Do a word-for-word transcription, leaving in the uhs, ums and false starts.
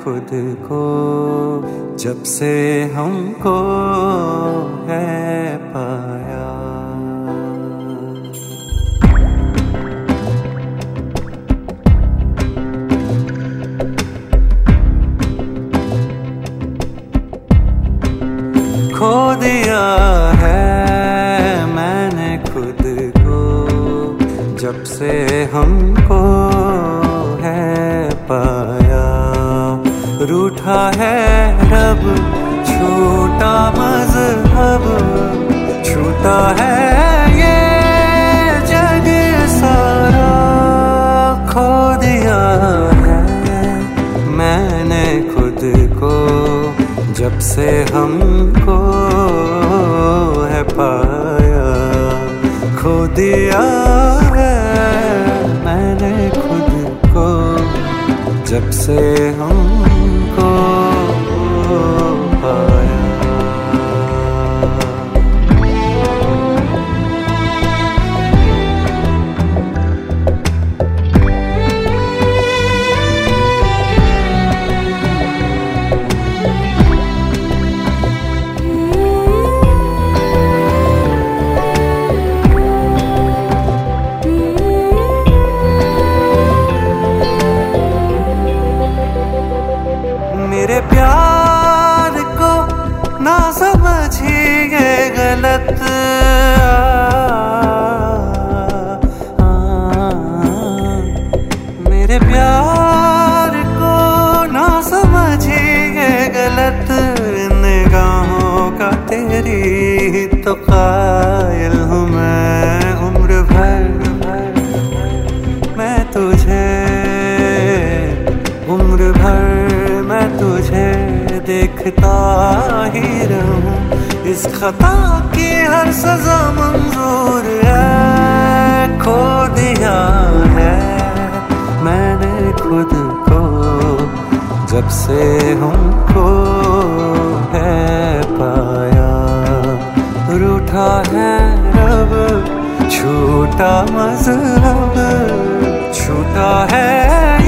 खुद को जब से हमको है पाया। खो दिया है मैंने खुद को जब से हमको है पाया। रूठा है रब छूटा मज़हब छूटा है ये जग सारा। खो दिया है मैंने खुद को जब से हमको है पाया। खो दिया है मैंने खुद को जब से हमको पाया। मेरे प्यार को ना समझिए गलत, आ, आ, मेरे प्यार को ना समझिए गलत। निगाहों का तेरी तो कायल हूँ मैं उम्र भर मैं तुझे उम्र भर मैं तुझे देखता ही रहूं। इस खता की हर सजा मंजूर है। खो दिया है मैंने खुद को जब से हमको है पाया। रूठा है रब छूटा मज़हब छूटा है